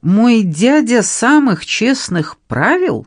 Мой дядя самых честных правил?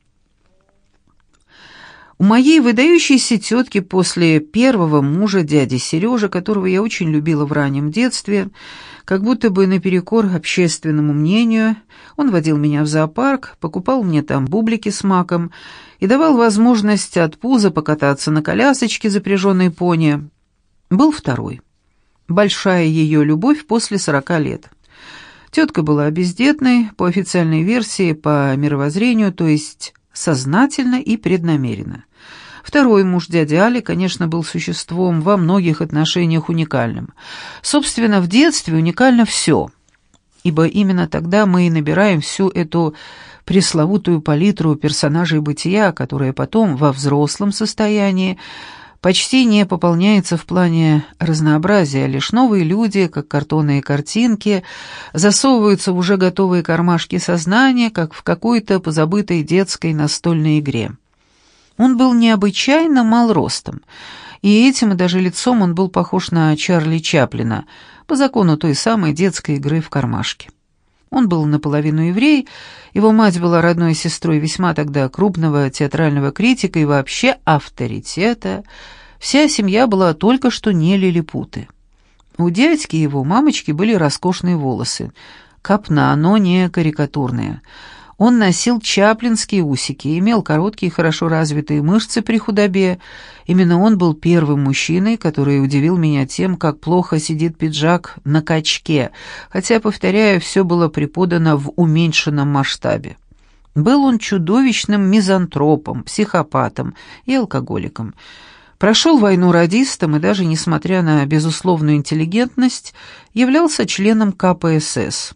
У моей выдающейся тетки после первого мужа, дяди Сережи, которого я очень любила в раннем детстве, как будто бы наперекор общественному мнению, он водил меня в зоопарк, покупал мне там бублики с маком и давал возможность от пуза покататься на колясочке, запряженной пони. Был второй. Большая ее любовь после 40 лет. Тетка была бездетной, по официальной версии, по мировоззрению, то есть сознательно и преднамеренно. Второй муж, дядя Али, конечно, был существом во многих отношениях уникальным. Собственно, в детстве уникально все, ибо именно тогда мы и набираем всю эту пресловутую палитру персонажей бытия, которая потом во взрослом состоянии почти не пополняется в плане разнообразия, лишь новые люди, как картонные картинки, засовываются в уже готовые кармашки сознания, как в какой-то позабытой детской настольной игре. Он был необычайно мал ростом, и этим и даже лицом он был похож на Чарли Чаплина, по закону той самой детской игры в кармашке. Он был наполовину еврей, его мать была родной сестрой весьма тогда крупного театрального критика и вообще авторитета. Вся семья была только что не лилипуты. У дядьки и его мамочки были роскошные волосы, копна, но не карикатурные. Он носил чаплинские усики, имел короткие, хорошо развитые мышцы при худобе. Именно он был первым мужчиной, который удивил меня тем, как плохо сидит пиджак на качке, хотя, повторяю, все было преподано в уменьшенном масштабе. Был он чудовищным мизантропом, психопатом и алкоголиком. Прошел войну радистом и даже, несмотря на безусловную интеллигентность, являлся членом КПСС.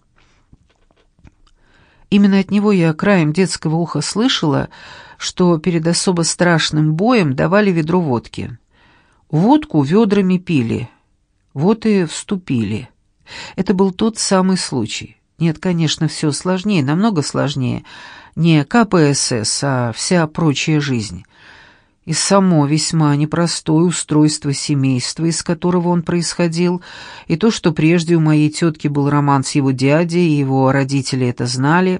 Именно от него я краем детского уха слышала, что перед особо страшным боем давали ведро водки. Водку ведрами пили, вот и вступили. Это был тот самый случай. Нет, конечно, все сложнее, намного сложнее. Не КПСС, а вся прочая жизнь. И само весьма непростое устройство семейства, из которого он происходил, и то, что прежде у моей тетки был роман с его дядей, и его родители это знали.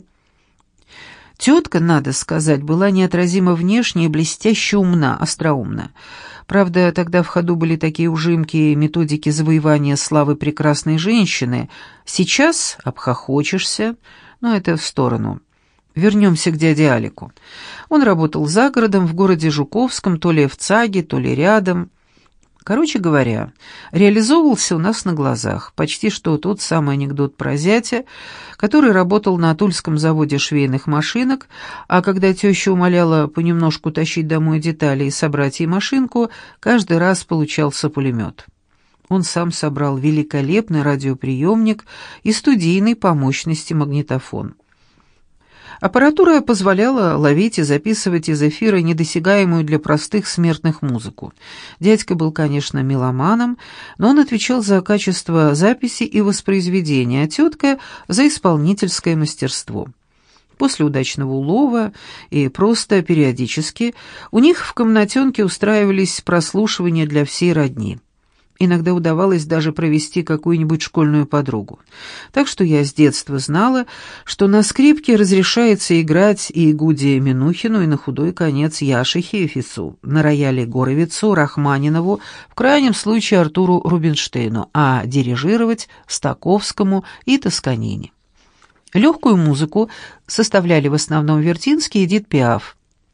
Тетка, надо сказать, была неотразимо внешне и блестяще умна, остроумна. Правда, тогда в ходу были такие ужимки методики завоевания славы прекрасной женщины. Сейчас обхохочешься, но это в сторону. Вернемся к дяде Алику. Он работал за городом, в городе Жуковском, то ли в ЦАГе, то ли рядом. Короче говоря, реализовывался у нас на глазах. Почти что тот самый анекдот про зятя, который работал на Тульском заводе швейных машинок, а когда теща умоляла понемножку тащить домой детали и собрать ей машинку, каждый раз получался пулемет. Он сам собрал великолепный радиоприемник и студийный по мощности магнитофон. Аппаратура позволяла ловить и записывать из эфира недосягаемую для простых смертных музыку. Дядька был, конечно, меломаном, но он отвечал за качество записи и воспроизведения, а тетка — за исполнительское мастерство. После удачного улова и просто периодически у них в комнатенке устраивались прослушивания для всей родни. Иногда удавалось даже провести какую-нибудь школьную подругу. Так что я с детства знала, что на скрипке разрешается играть и Гуде Минухину, и на худой конец Яше Хейфицу, на рояле Горовицу, Рахманинову, в крайнем случае Артуру Рубинштейну, а дирижировать Стаковскому и Тосканини. Легкую музыку составляли в основном Вертинский и Эдит Пиаф,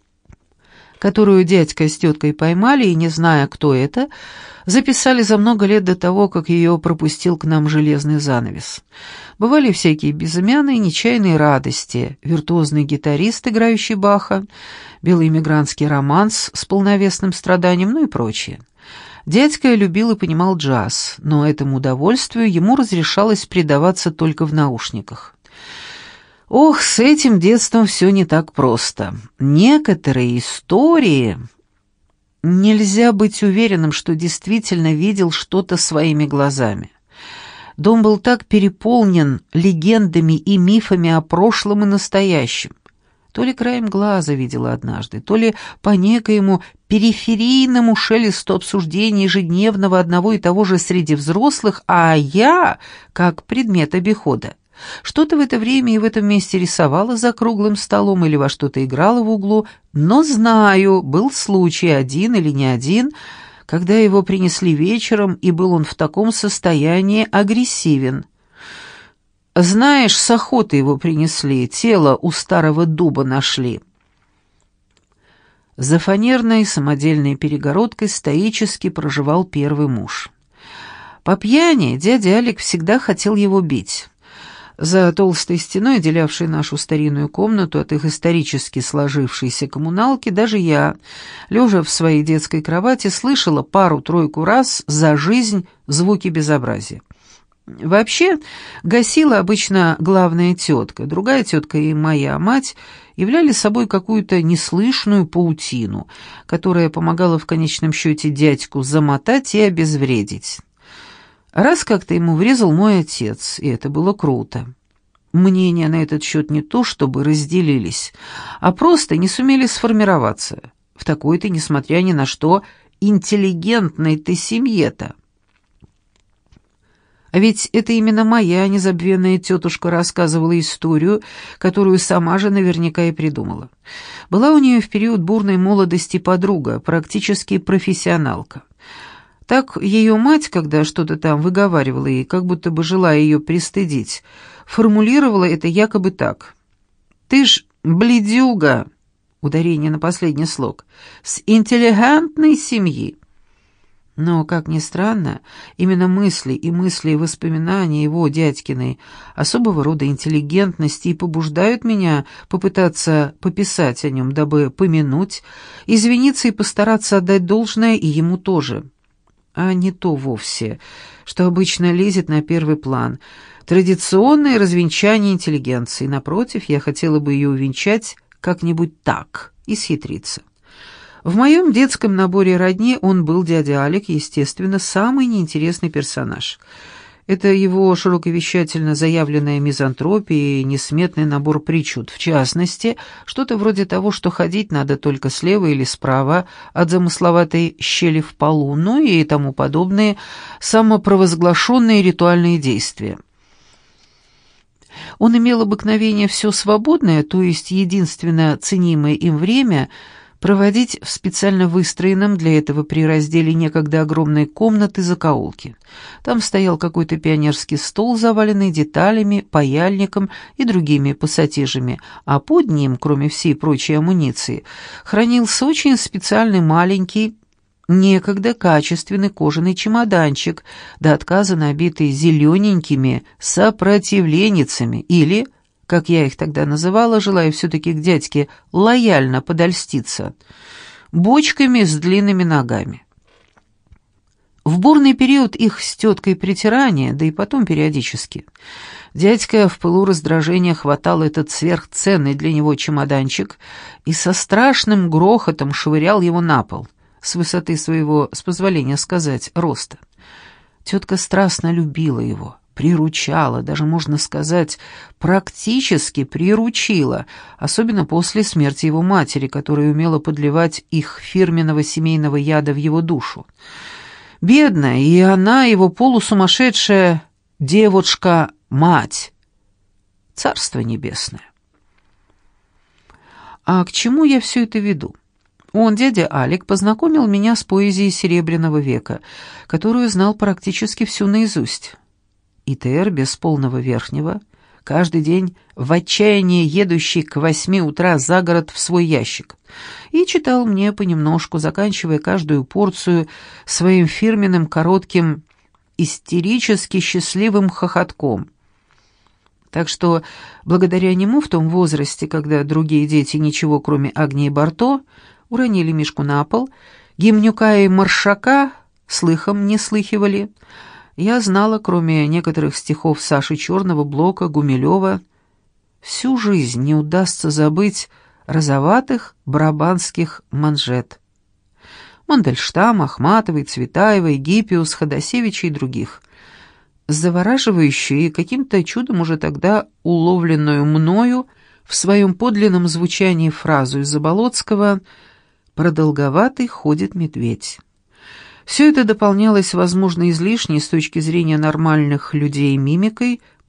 которую дядька с теткой поймали и, не зная, кто это, записали за много лет до того, как ее пропустил к нам железный занавес. Бывали всякие безымянные, нечаянные радости, виртуозный гитарист, играющий Баха, белый эмигрантский романс с полновесным страданием, ну и прочее. Дядька любил и понимал джаз, но этому удовольствию ему разрешалось предаваться только в наушниках. Ох, с этим детством все не так просто. Некоторые истории... Нельзя быть уверенным, что действительно видел что-то своими глазами. Дом был так переполнен легендами и мифами о прошлом и настоящем. То ли краем глаза видела однажды, то ли по некоему периферийному шелесту обсуждения ежедневного одного и того же среди взрослых, а я как предмет обихода. Что-то в это время и в этом месте рисовала за круглым столом или во что-то играла в углу, но знаю, был случай, один или не один, когда его принесли вечером, и был он в таком состоянии агрессивен. Знаешь, с охоты его принесли, тело у старого дуба нашли. За фанерной самодельной перегородкой стоически проживал первый муж. По пьяни дядя Алик всегда хотел его бить. За толстой стеной, отделявшей нашу старинную комнату от их исторически сложившейся коммуналки, даже я, лежа в своей детской кровати, слышала пару-тройку раз за жизнь звуки безобразия. Вообще, гасила обычно главная тетка, другая тетка и моя мать являли собой какую-то неслышную паутину, которая помогала в конечном счете дядьку замотать и обезвредить. Раз как-то ему врезал мой отец, и это было круто. Мнения на этот счет не то чтобы разделились, а просто не сумели сформироваться. В такой-то, несмотря ни на что, интеллигентной ты семье-то. А ведь это именно моя незабвенная тетушка рассказывала историю, которую сама же наверняка и придумала. Была у нее в период бурной молодости подруга, практически профессионалка. Так ее мать, когда что-то там выговаривала ей, как будто бы желая ее пристыдить, формулировала это якобы так: «Ты ж бледюга», ударение на последний слог, «с интеллигентной семьи». Но, как ни странно, именно мысли и воспоминания его, дядькиной, особого рода интеллигентности и побуждают меня попытаться пописать о нем, дабы помянуть, извиниться и постараться отдать должное и ему тоже. А не то вовсе, что обычно лезет на первый план. Традиционное развенчание интеллигенции. Напротив, я хотела бы ее увенчать как-нибудь так, и схитриться. В моем детском наборе родни он был дядя Алик, естественно, самый неинтересный персонаж. Это его широковещательно заявленная мизантропия и несметный набор причуд, в частности, что-то вроде того, что ходить надо только слева или справа от замысловатой щели в полу, ну и тому подобные самопровозглашенные ритуальные действия. Он имел обыкновение все свободное, то есть единственно ценимое им время, проводить в специально выстроенном для этого при разделе некогда огромной комнаты закоулке. Там стоял какой-то пионерский стол, заваленный деталями, паяльником и другими пассатижами, а под ним, кроме всей прочей амуниции, хранился очень специальный маленький, некогда качественный кожаный чемоданчик, до отказа набитый зелененькими сопротивленницами или, как я их тогда называла, желая все-таки к дядьке лояльно подольститься, бочками с длинными ногами. В бурный период их с теткой притирания, да и потом периодически, дядька в пылу раздражения хватал этот сверхценный для него чемоданчик и со страшным грохотом швырял его на пол, с высоты своего, с позволения сказать, роста. Тетка страстно любила его, приручала, даже, можно сказать, практически приручила, особенно после смерти его матери, которая умела подливать их фирменного семейного яда в его душу. Бедная, и она, его полусумасшедшая девочка-мать. Царство небесное. А к чему я все это веду? Он, дядя Алик, познакомил меня с поэзией Серебряного века, которую знал практически всю наизусть. ИТР без полного верхнего, каждый день в отчаянии едущий к 8 утра за город в свой ящик, и читал мне понемножку, заканчивая каждую порцию своим фирменным коротким истерически счастливым хохотком. Так что, благодаря нему в том возрасте, когда другие дети ничего, кроме Агнии Барто, уронили Мишку на пол, Гимнюка и Маршака слыхом не слыхивали, я знала, кроме некоторых стихов Саши Черного, Блока, Гумилева, всю жизнь не удастся забыть розоватых барабанских манжет. Мандельштам, Ахматовой, Цветаевой, Гиппиус, Ходосевича и других. Завораживающую и каким-то чудом уже тогда уловленную мною в своем подлинном звучании фразу из Заболоцкого «Продолговатый ходит медведь». Все это дополнялось, возможно, излишней с точки зрения нормальных людей мимикой,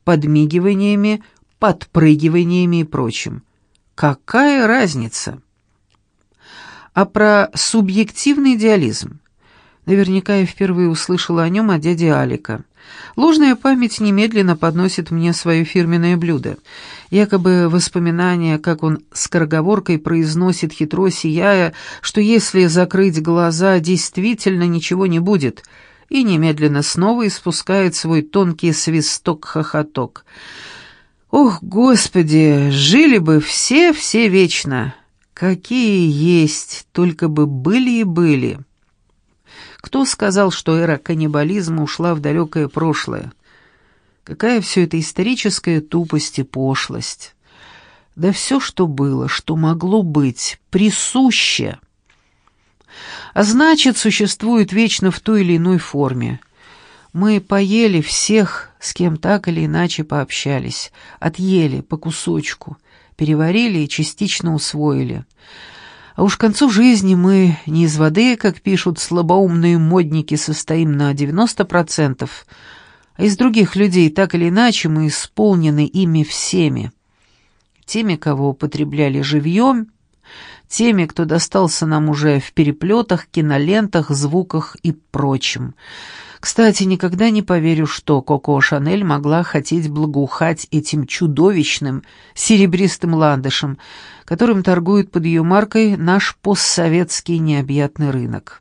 подмигиваниями, подпрыгиваниями и прочим. Какая разница? А про субъективный идеализм? Наверняка я впервые услышала о нем от дяди Алика. Ложная память немедленно подносит мне свое фирменное блюдо. Якобы воспоминания, как он скороговоркой произносит, хитро сияя, что если закрыть глаза, действительно ничего не будет, и немедленно снова испускает свой тонкий свисток-хохоток. Ох, Господи, жили бы все вечно! Какие есть, только бы были и были. Кто сказал, что эра каннибализма ушла в далекое прошлое? Какая все это историческая тупость и пошлость. Да все, что было, что могло быть, присуще. А значит, существует вечно в той или иной форме. Мы поели всех, с кем так или иначе пообщались, отъели по кусочку, переварили и частично усвоили. А уж к концу жизни мы не из воды, как пишут слабоумные модники, состоим на 90%, а из других людей так или иначе мы исполнены ими всеми. Теми, кого употребляли живьем, теми, кто достался нам уже в переплетах, кинолентах, звуках и прочем. Кстати, никогда не поверю, что Коко Шанель могла хотеть благоухать этим чудовищным серебристым ландышем, которым торгует под ее маркой наш постсоветский необъятный рынок.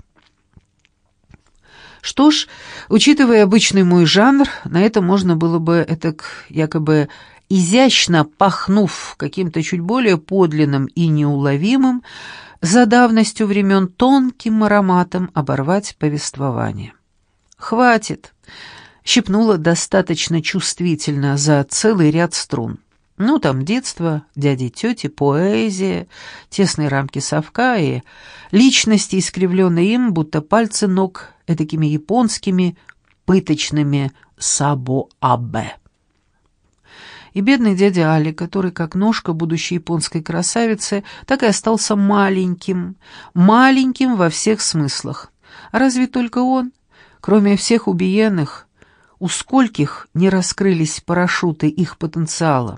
Что ж, учитывая обычный мой жанр, на это можно было бы якобы изящно пахнув каким-то чуть более подлинным и неуловимым, за давностью времен тонким ароматом оборвать повествование. «Хватит!» — щипнула достаточно чувствительно за целый ряд струн. Ну, там детство, дяди, тети, поэзия, тесные рамки совка и личности, искривленные им, будто пальцы ног, этакими японскими пыточными сабо-абе. И бедный дядя Али, который, как ножка будущей японской красавицы, так и остался маленьким, маленьким во всех смыслах. А разве только он? Кроме всех убиенных, у скольких не раскрылись парашюты их потенциала?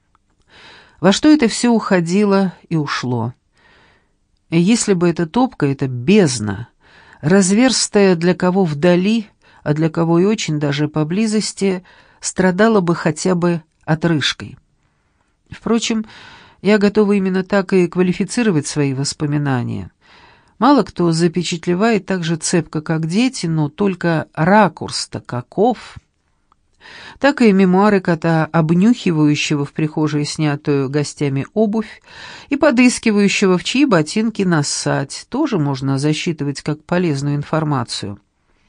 Во что это все уходило и ушло? И если бы эта топка, эта бездна, разверстая для кого вдали, а для кого и очень даже поблизости, страдала бы хотя бы отрыжкой. Впрочем, я готова именно так и квалифицировать свои воспоминания. Мало кто запечатлевает так же цепко, как дети, но только ракурс-то каков. Так и мемуары кота, обнюхивающего в прихожей снятую гостями обувь и подыскивающего, в чьи ботинки нассать, тоже можно засчитывать как полезную информацию.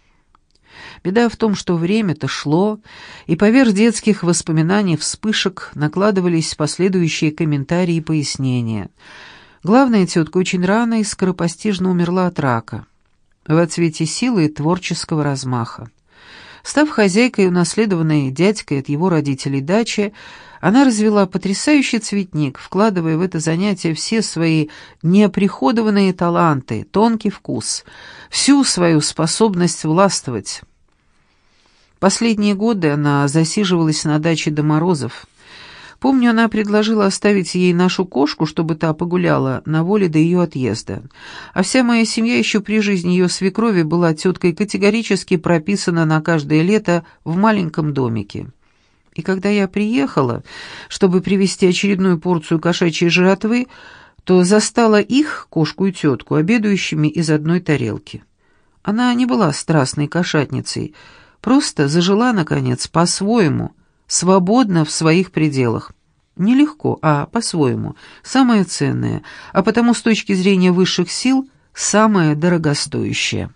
Беда в том, что время-то шло, и поверх детских воспоминаний вспышек накладывались последующие комментарии и пояснения. Главная тетка очень рано и скоропостижно умерла от рака, в отцвете силы и творческого размаха. Став хозяйкой, унаследованной дядькой от его родителей дачи, она развела потрясающий цветник, вкладывая в это занятие все свои неоприходованные таланты, тонкий вкус, всю свою способность властвовать. Последние годы она засиживалась на даче до морозов. Помню, она предложила оставить ей нашу кошку, чтобы та погуляла на воле до ее отъезда. А вся моя семья еще при жизни ее свекрови была теткой категорически прописана на каждое лето в маленьком домике. И когда я приехала, чтобы привезти очередную порцию кошачьей жратвы, то застала их, кошку и тетку, обедающими из одной тарелки. Она не была страстной кошатницей, просто зажила, наконец, по-своему, свободно в своих пределах. Нелегко, а по-своему, самое ценное, а потому с точки зрения высших сил самое дорогостоящее.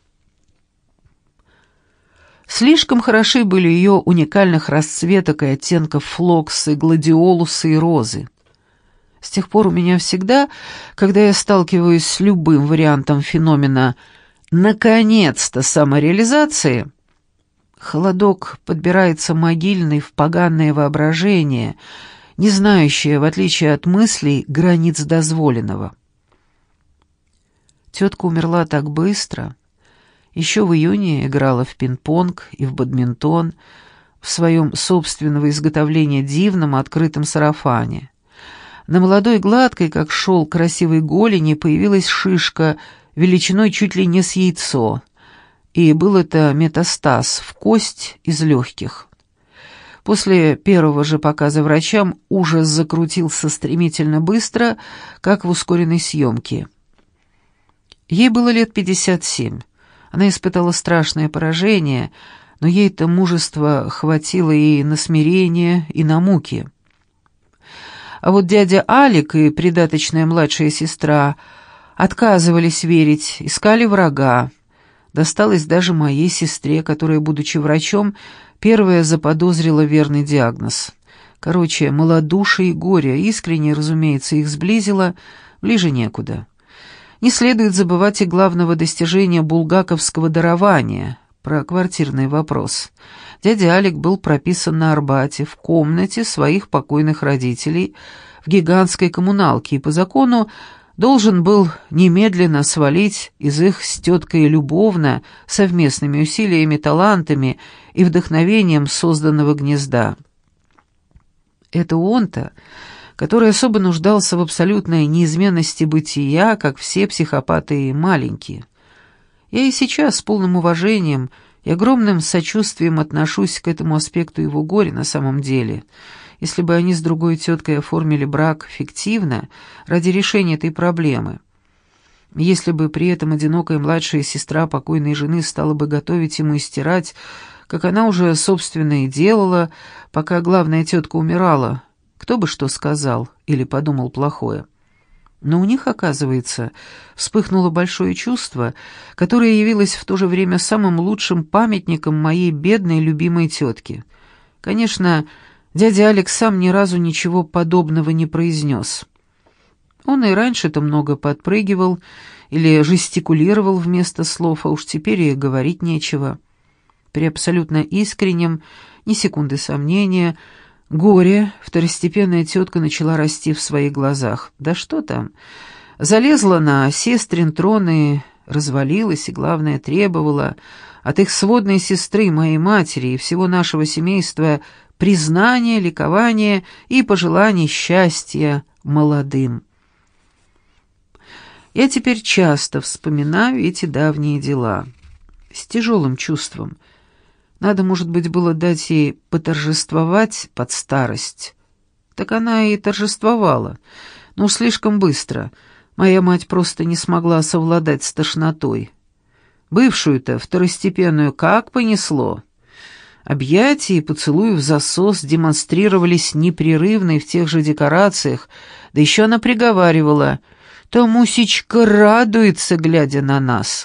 Слишком хороши были ее уникальных расцветок и оттенков флоксы, гладиолусы и розы. С тех пор у меня всегда, когда я сталкиваюсь с любым вариантом феномена «наконец-то самореализации», холодок подбирается могильный в поганое воображение, не знающее, в отличие от мыслей, границ дозволенного. Тетка умерла так быстро. Еще в июне играла в пинг-понг и в бадминтон, в своем собственного изготовления дивном открытом сарафане. На молодой гладкой, как шел красивой голени, появилась шишка величиной чуть ли не с яйцо, и был это метастаз в кость из легких. После первого же показа врачам ужас закрутился стремительно быстро, как в ускоренной съемке. Ей было лет 57. Она испытала страшное поражение, но ей-то мужества хватило и на смирение, и на муки. А вот дядя Алик и придаточная младшая сестра отказывались верить, искали врага. Досталось даже моей сестре, которая, будучи врачом, первая заподозрила верный диагноз. Короче, малодушие и горе, искренне, разумеется, их сблизило, ближе некуда. Не следует забывать и главного достижения булгаковского дарования, про квартирный вопрос. Дядя Алик был прописан на Арбате, в комнате своих покойных родителей, в гигантской коммуналке, и по закону должен был немедленно свалить из их с теткой любовно, совместными усилиями, талантами и вдохновением созданного гнезда. Это он-то, который особо нуждался в абсолютной неизменности бытия, как все психопаты маленькие. Я и сейчас с полным уважением и огромным сочувствием отношусь к этому аспекту его горя на самом деле. Если бы они с другой теткой оформили брак фиктивно ради решения этой проблемы, если бы при этом одинокая младшая сестра покойной жены стала бы готовить ему и стирать, как она уже, собственно, и делала, пока главная тетка умирала, кто бы что сказал или подумал плохое. Но у них, оказывается, вспыхнуло большое чувство, которое явилось в то же время самым лучшим памятником моей бедной любимой тетки. Конечно, дядя Алекс сам ни разу ничего подобного не произнес. Он и раньше-то много подпрыгивал или жестикулировал вместо слов, а уж теперь и говорить нечего. При абсолютно искреннем, ни секунды сомнения, горе второстепенная тетка начала расти в своих глазах. Да что там, залезла на сестрин трон и развалилась, и, главное, требовала от их сводной сестры, моей матери и всего нашего семейства признания, ликования и пожеланий счастья молодым. Я теперь часто вспоминаю эти давние дела с тяжелым чувством. Надо, может быть, было дать ей поторжествовать под старость. Так она и торжествовала, но слишком быстро. Моя мать просто не смогла совладать с тошнотой. Бывшую-то, второстепенную, как понесло. Объятия и поцелуи в засос демонстрировались непрерывно и в тех же декорациях, да еще она приговаривала: «Та Мусечка радуется, глядя на нас».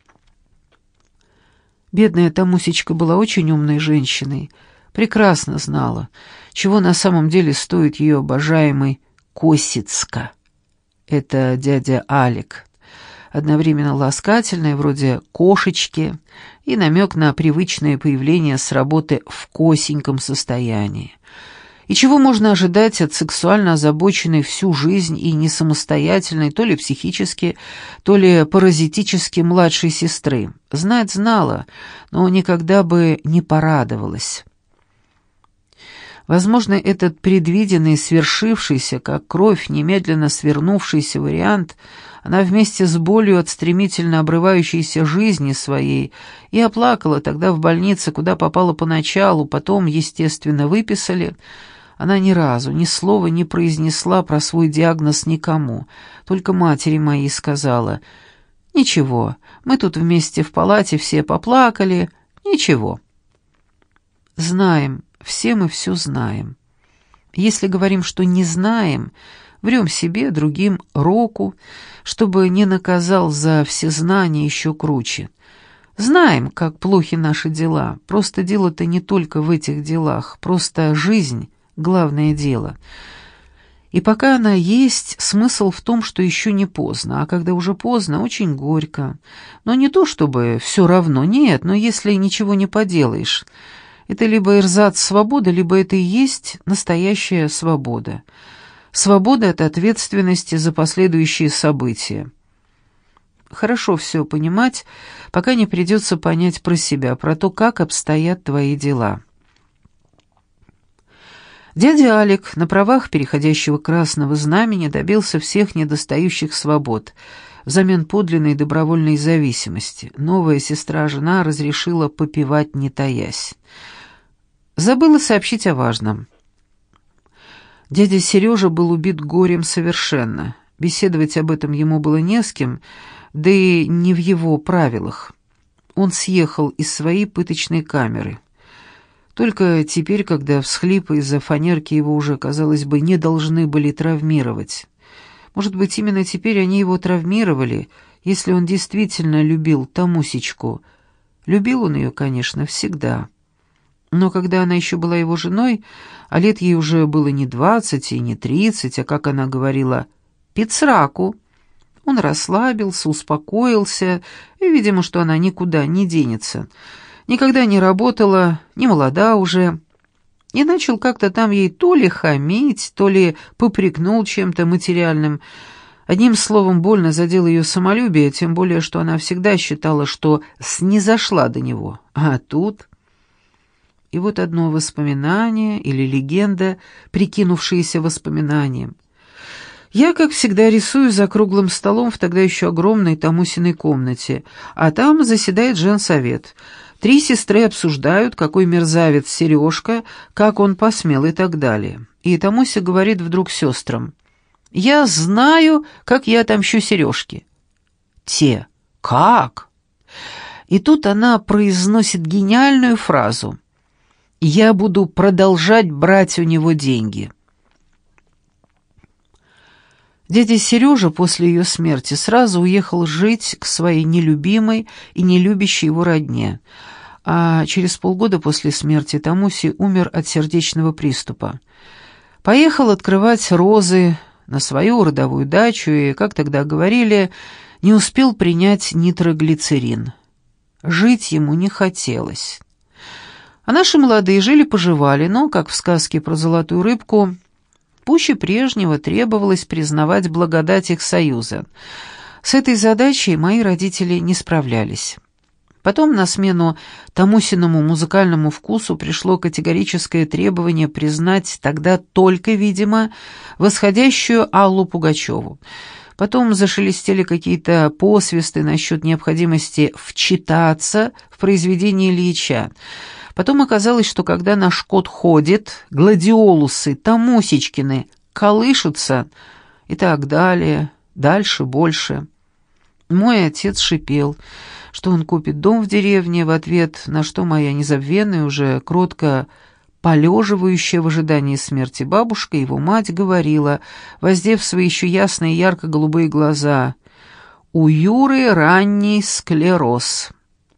Бедная Тамусечка была очень умной женщиной, прекрасно знала, чего на самом деле стоит ее обожаемый Косицка. Это дядя Алик, одновременно ласкательное, вроде кошечки, и намек на привычное появление с работы в косеньком состоянии. И чего можно ожидать от сексуально озабоченной всю жизнь и не самостоятельной, то ли психически, то ли паразитически младшей сестры? Знать знала, но никогда бы не порадовалась. Возможно, этот предвиденный, свершившийся, как кровь, немедленно свернувшийся вариант она вместе с болью от стремительно обрывающейся жизни своей и оплакала тогда в больнице, куда попала поначалу, потом, естественно, выписали. Она ни разу, ни слова не произнесла про свой диагноз никому, только матери моей сказала: «Ничего, мы тут вместе в палате все поплакали, ничего». Знаем, все мы все знаем. Если говорим, что не знаем, врем себе, другим року, чтобы не наказал за всезнание еще круче. Знаем, как плохи наши дела, просто дело-то не только в этих делах, просто жизнь — главное дело. И пока она есть, смысл в том, что еще не поздно, а когда уже поздно, очень горько. Но не то чтобы все равно, нет, но если ничего не поделаешь, это либо эрзац свободы, либо это и есть настоящая свобода. Свобода от ответственности за последующие события. Хорошо все понимать, пока не придется понять про себя, про то, как обстоят твои дела. Дядя Алик на правах переходящего красного знамени добился всех недостающих свобод взамен подлинной добровольной зависимости. Новая сестра-жена разрешила попивать не таясь. Забыла сообщить о важном. Дядя Сережа был убит горем совершенно. Беседовать об этом ему было не с кем, да и не в его правилах. Он съехал из своей пыточной камеры. Только теперь, когда всхлипы из-за фанерки его уже, казалось бы, не должны были травмировать. Может быть, именно теперь они его травмировали, если он действительно любил Тамусечку. Любил он ее, конечно, всегда. Но когда она еще была его женой, а лет ей уже было не 20 и не 30, а, как она говорила, «пицраку», он расслабился, успокоился, и, видимо, что она никуда не денется. Никогда не работала, не молода уже, и начал как-то там ей то ли хамить, то ли попрекнул чем-то материальным. Одним словом, больно задел ее самолюбие, тем более, что она всегда считала, что снизошла до него. А тут... И вот одно воспоминание или легенда, прикинувшееся воспоминанием. Я, как всегда, рисую за круглым столом в тогда еще огромной Тамусиной комнате, а там заседает женсовет. 3 сестры обсуждают, какой мерзавец Сережка, как он посмел и так далее. И Тамуся говорит вдруг сестрам: «Я знаю, как я отомщу Сережке». Те: «Как?» И тут она произносит гениальную фразу: «Я буду продолжать брать у него деньги». Дядя Сережа после ее смерти сразу уехал жить к своей нелюбимой и нелюбящей его родне, а через полгода после смерти Тамуси умер от сердечного приступа. Поехал открывать розы на свою родовую дачу и, как тогда говорили, не успел принять нитроглицерин. Жить ему не хотелось. А наши молодые жили-поживали, но, как в сказке про золотую рыбку, пуще прежнего требовалось признавать благодать их союза. С этой задачей мои родители не справлялись. Потом на смену Тамусиному музыкальному вкусу пришло категорическое требование признать тогда только, видимо, восходящую Аллу Пугачеву. Потом зашелестели какие-то посвисты насчет необходимости вчитаться в произведение Ильича. Потом оказалось, что когда наш кот ходит, гладиолусы, Тамусечкины колышутся и так далее, дальше больше. Мой отец шипел, что он купит дом в деревне, в ответ на что моя незабвенная, уже кротко полеживающая в ожидании смерти бабушка, его мать, говорила, воздев свои еще ясные ярко-голубые глаза: «У Юры ранний склероз».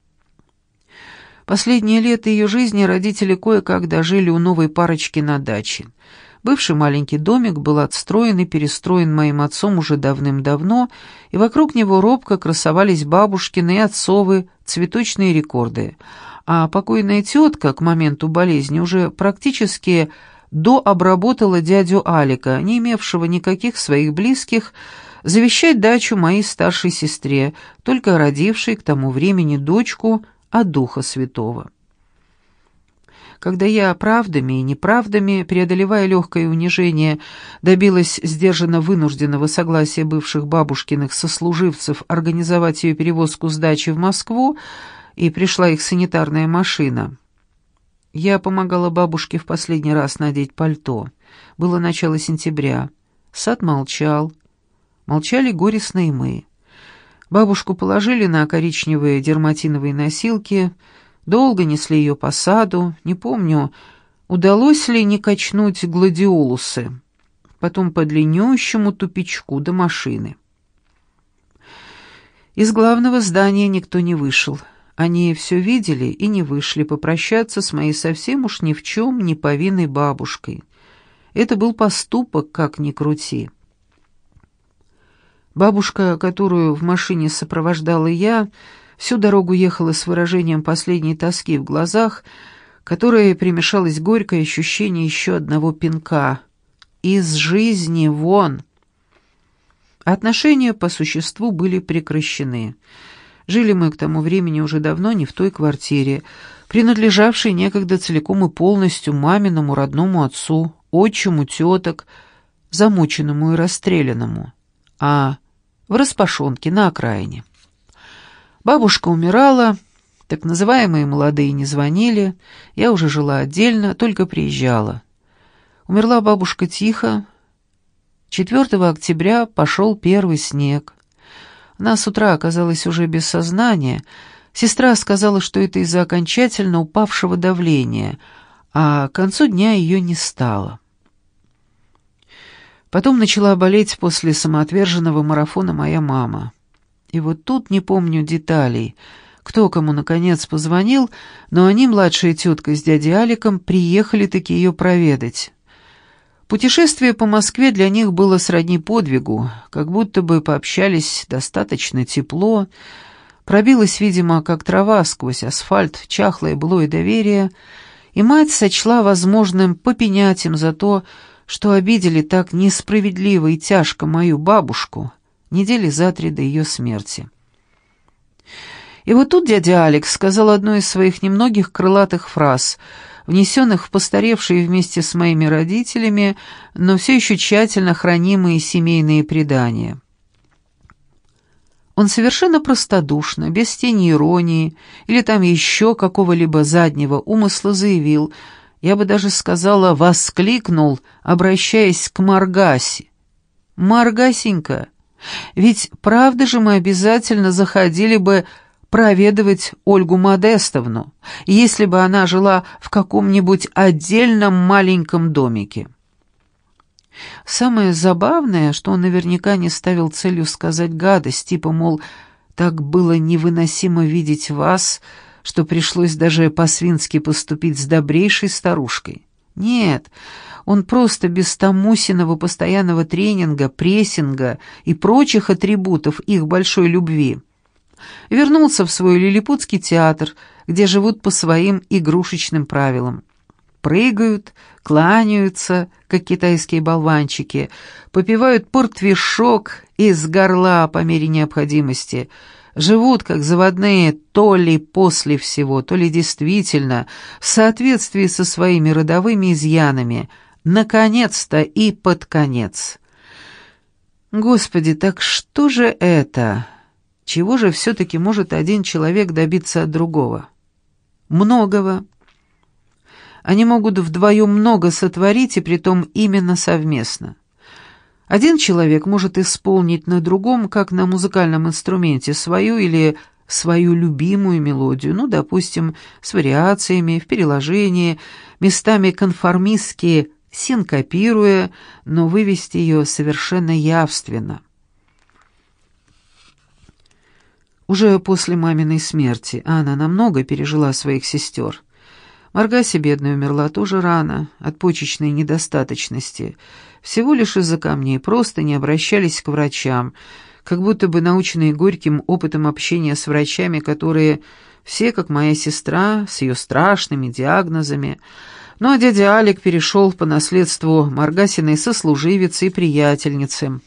Последние лета ее жизни родители кое-как дожили у новой парочки на даче. Бывший маленький домик был отстроен и перестроен моим отцом уже давным-давно, и вокруг него робко красовались бабушкины и отцовы цветочные рекорды. А покойная тетка к моменту болезни уже практически дообработала дядю Алика, не имевшего никаких своих близких, завещать дачу моей старшей сестре, только родившей к тому времени дочку от Духа Святого. Когда я правдами и неправдами, преодолевая легкое унижение, добилась сдержанно вынужденного согласия бывших бабушкиных сослуживцев организовать ее перевозку с дачи в Москву, и пришла их санитарная машина. Я помогала бабушке в последний раз надеть пальто. Было начало сентября. Сад молчал. Молчали горестно и мы. Бабушку положили на коричневые дерматиновые носилки, долго несли ее по саду, не помню, удалось ли не качнуть гладиолусы, потом по длиннющему тупичку до машины. Из главного здания никто не вышел. Они все видели и не вышли попрощаться с моей совсем уж ни в чем не повинной бабушкой. Это был поступок, как ни крути. Бабушка, которую в машине сопровождала я, всю дорогу ехала с выражением последней тоски в глазах, которое примешалось горькое ощущение еще одного пинка. «Из жизни вон!» Отношения по существу были прекращены. Жили мы к тому времени уже давно не в той квартире, принадлежавшей некогда целиком и полностью маминому родному отцу, отчиму теток, замученному и расстрелянному, а в распашонке на окраине. Бабушка умирала, так называемые молодые не звонили, я уже жила отдельно, только приезжала. Умерла бабушка тихо. 4 октября пошел первый снег. Она с утра оказалась уже без сознания. Сестра сказала, что это из-за окончательно упавшего давления, а к концу дня ее не стало. Потом начала болеть после самоотверженного марафона моя мама. И вот тут не помню деталей, кто кому наконец позвонил, но они, младшая тетка с дядей Аликом, приехали-таки ее проведать. Путешествие по Москве для них было сродни подвигу, как будто бы пообщались достаточно тепло, пробилось, видимо, как трава сквозь асфальт, чахлое былое доверие, и мать сочла возможным попенять им за то, что обидели так несправедливо и тяжко мою бабушку недели за 3 до ее смерти. И вот тут дядя Алекс сказал одну из своих немногих крылатых фраз, внесенных в постаревшие вместе с моими родителями, но все еще тщательно хранимые семейные предания. Он совершенно простодушно, без тени иронии или там еще какого-либо заднего умысла заявил, я бы даже сказала, воскликнул, обращаясь к Маргасе. «Маргасенька, ведь правда же мы обязательно заходили бы проведывать Ольгу Модестовну, если бы она жила в каком-нибудь отдельном маленьком домике». Самое забавное, что он наверняка не ставил целью сказать гадость, типа, мол, так было невыносимо видеть вас, что пришлось даже по-свински поступить с добрейшей старушкой. Нет, он просто без Томусиного постоянного тренинга, прессинга и прочих атрибутов их большой любви вернулся в свой лилипутский театр, где живут по своим игрушечным правилам. Прыгают, кланяются, как китайские болванчики, попивают портвишок из горла по мере необходимости, живут как заводные то ли после всего, то ли действительно в соответствии со своими родовыми изъянами, наконец-то и под конец. Господи, так что же это? Чего же все-таки может один человек добиться от другого? Многого. Они могут вдвоем много сотворить, и притом именно совместно. Один человек может исполнить на другом, как на музыкальном инструменте, свою или свою любимую мелодию, ну, допустим, с вариациями, в переложении, местами конформистски синкопируя, но вывести ее совершенно явственно. Уже после маминой смерти Анна намного пережила своих сестер. Маргася, бедная, умерла тоже рано, от почечной недостаточности, всего лишь из-за камней, просто не обращались к врачам, как будто бы наученные горьким опытом общения с врачами, которые все, как моя сестра, с ее страшными диагнозами. Ну а дядя Алик перешел по наследству Маргасиной сослуживицы и приятельницы.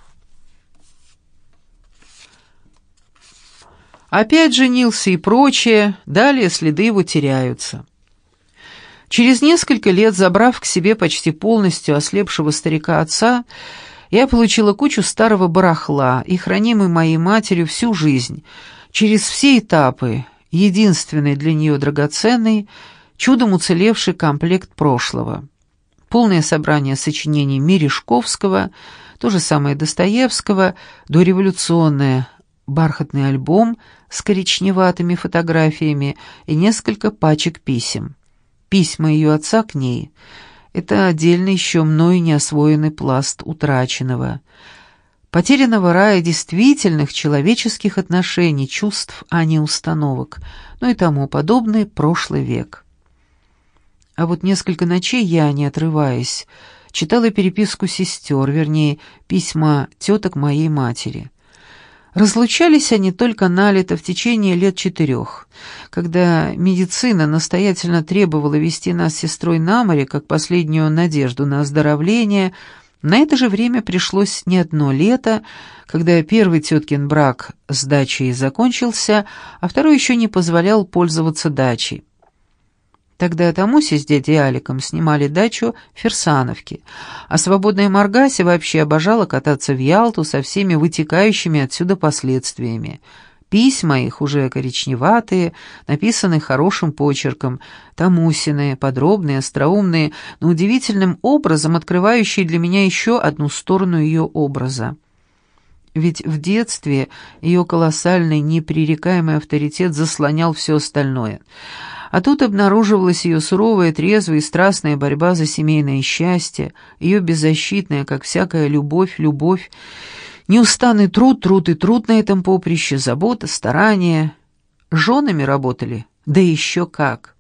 Опять женился и прочее, далее следы его теряются. Через несколько лет, забрав к себе почти полностью ослепшего старика отца, я получила кучу старого барахла и хранимый моей матерью всю жизнь, через все этапы, единственный для нее драгоценный, чудом уцелевший комплект прошлого. Полное собрание сочинений Мережковского, то же самое Достоевского, дореволюционное, бархатный альбом с коричневатыми фотографиями и несколько пачек писем. Письма ее отца к ней — это отдельно еще мною не освоенный пласт утраченного, потерянного рая действительных человеческих отношений, чувств, а не установок, ну и тому подобный прошлый век. А вот несколько ночей я, не отрываясь, читала переписку сестер, вернее, письма теток моей матери. Разлучались они только налето в течение лет 4, когда медицина настоятельно требовала везти нас с сестрой на море, как последнюю надежду на оздоровление. На это же время пришлось не одно лето, когда первый теткин брак с дачей закончился, а второй еще не позволял пользоваться дачей. Тогда Тамуся с дядей Аликом снимали дачу в Фирсановке, а свободная Маргася вообще обожала кататься в Ялту со всеми вытекающими отсюда последствиями. Письма их, уже коричневатые, написаны хорошим почерком, Тамусины, подробные, остроумные, но удивительным образом открывающие для меня еще одну сторону ее образа. Ведь в детстве ее колоссальный, непререкаемый авторитет заслонял все остальное. А тут обнаруживалась ее суровая, трезвая и страстная борьба за семейное счастье, ее беззащитная, как всякая любовь, неустанный труд и труд на этом поприще, забота, старания. Женами работали, да еще как.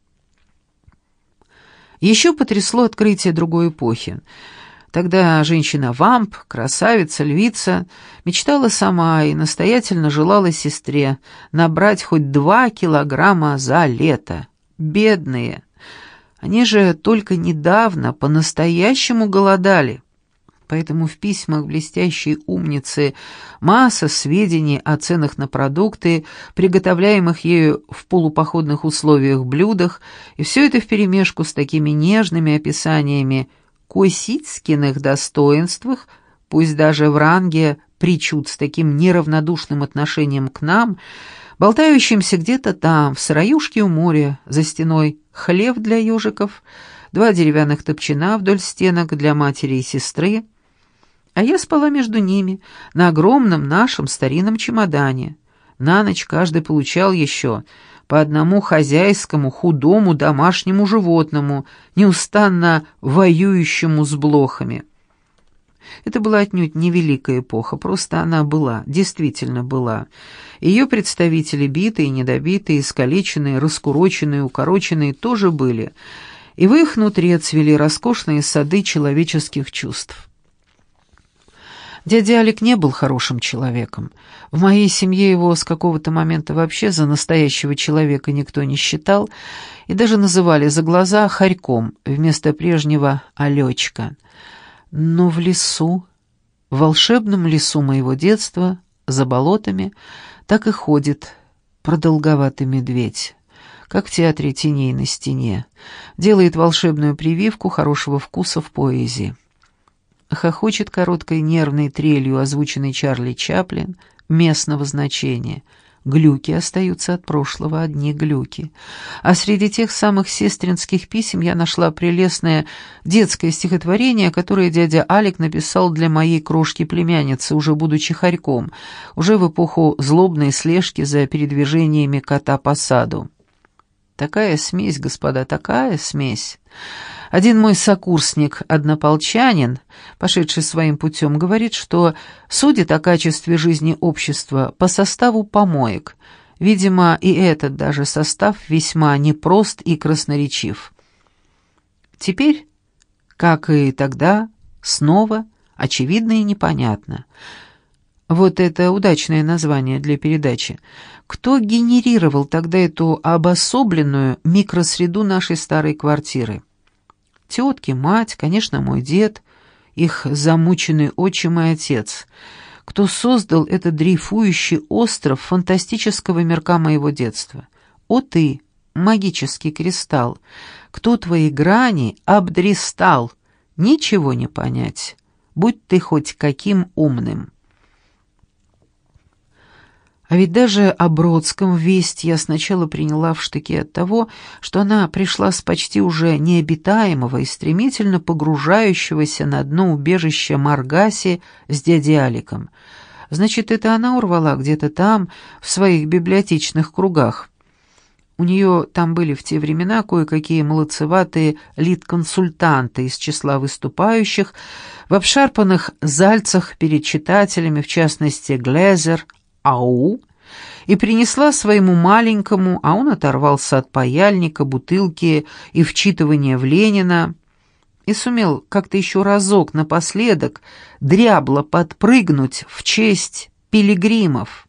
Еще потрясло открытие другой эпохи. Тогда женщина-вамп, красавица, львица, мечтала сама и настоятельно желала сестре набрать хоть 2 килограмма за лето. Бедные! Они же только недавно по-настоящему голодали. Поэтому в письмах блестящей умницы масса сведений о ценах на продукты, приготовляемых ею в полупоходных условиях блюдах, и все это вперемешку с такими нежными описаниями Косицкиных достоинствах, пусть даже в ранге причуд с таким неравнодушным отношением к нам, болтающимся где-то там, в сыроюшке у моря, за стеной хлев для ежиков, 2 деревянных топчина вдоль стенок для матери и сестры, а я спала между ними на огромном нашем старинном чемодане. На ночь каждый получал еще по одному хозяйскому, худому, домашнему животному, неустанно воюющему с блохами. Это была отнюдь не великая эпоха, просто она была, действительно была. Ее представители, битые, недобитые, искалеченные, раскуроченные, укороченные, тоже были, и в их нутре цвели роскошные сады человеческих чувств. Дядя Алик не был хорошим человеком. В моей семье его с какого-то момента вообще за настоящего человека никто не считал, и даже называли за глаза хорьком вместо прежнего Алечка. Но в лесу, в волшебном лесу моего детства, за болотами, так и ходит продолговатый медведь, как в театре теней на стене, делает волшебную прививку хорошего вкуса в поэзии. Хохочет короткой нервной трелью, озвученный Чарли Чаплин, местного значения. Глюки остаются от прошлого, одни глюки. А среди тех самых сестринских писем я нашла прелестное детское стихотворение, которое дядя Алик написал для моей крошки-племянницы, уже будучи хорьком, уже в эпоху злобной слежки за передвижениями кота по саду. Такая смесь, господа, такая смесь. Один мой сокурсник, однополчанин, пошедший своим путем, говорит, что судит о качестве жизни общества по составу помоек. Видимо, и этот даже состав весьма непрост и красноречив. Теперь, как и тогда, снова очевидно и непонятно. Вот это удачное название для передачи. Кто генерировал тогда эту обособленную микросреду нашей старой квартиры? Тетки, мать, конечно, мой дед, их замученный отчим и отец. Кто создал этот дрейфующий остров фантастического мирка моего детства? О ты, магический кристалл, кто твои грани обдристал? Ничего не понять, будь ты хоть каким умным. А ведь даже о Бродском весть я сначала приняла в штыки от того, что она пришла с почти уже необитаемого и стремительно погружающегося на дно убежища Маргаси с дядей Аликом. Значит, это она урвала где-то там, в своих библиотечных кругах. У нее там были в те времена кое-какие молодцеватые литконсультанты из числа выступающих в обшарпанных зальцах перед читателями, в частности, Глезер, ау, и принесла своему маленькому, а он оторвался от паяльника, бутылки и вчитывания в Ленина, и сумел как-то еще разок напоследок дрябло подпрыгнуть в честь пилигримов.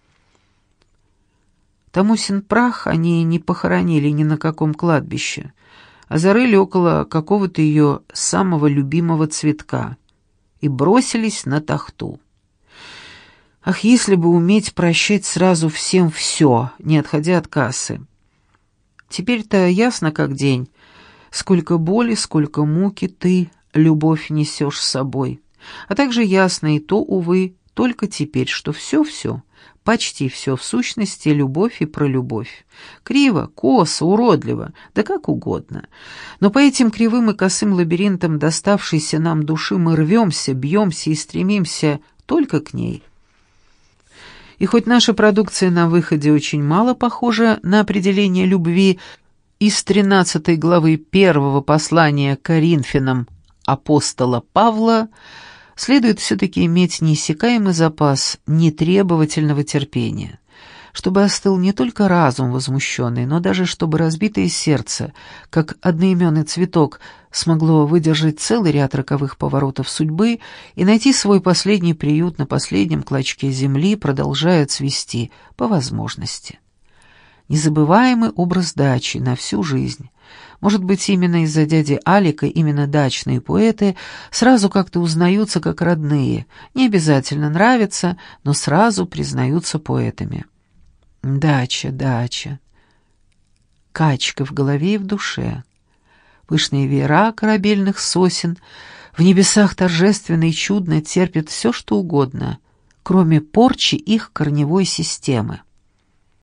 Тамусин прах они не похоронили ни на каком кладбище, а зарыли около какого-то ее самого любимого цветка и бросились на тахту. Ах, если бы уметь прощать сразу всем все, не отходя от кассы. Теперь-то ясно как день. Сколько боли, сколько муки ты, любовь, несешь с собой. А также ясно и то, увы, только теперь, что все-все, почти все в сущности любовь и про любовь. Криво, косо, уродливо, да как угодно. Но по этим кривым и косым лабиринтам доставшейся нам души мы рвемся, бьемся и стремимся только к ней. И хоть наша продукция на выходе очень мало похожа на определение любви из 13 главы 1 послания к Коринфянам апостола Павла, следует все-таки иметь неиссякаемый запас нетребовательного терпения, чтобы остыл не только разум возмущенный, но даже чтобы разбитое сердце, как одноименный цветок, смогло выдержать целый ряд роковых поворотов судьбы и найти свой последний приют на последнем клочке земли, продолжая цвести по возможности. Незабываемый образ дачи на всю жизнь. Может быть, именно из-за дяди Алика именно дачные поэты сразу как-то узнаются как родные, не обязательно нравятся, но сразу признаются поэтами. Дача, дача. Качка в голове и в душе. Пышные веера корабельных сосен в небесах торжественно и чудно терпят все, что угодно, кроме порчи их корневой системы.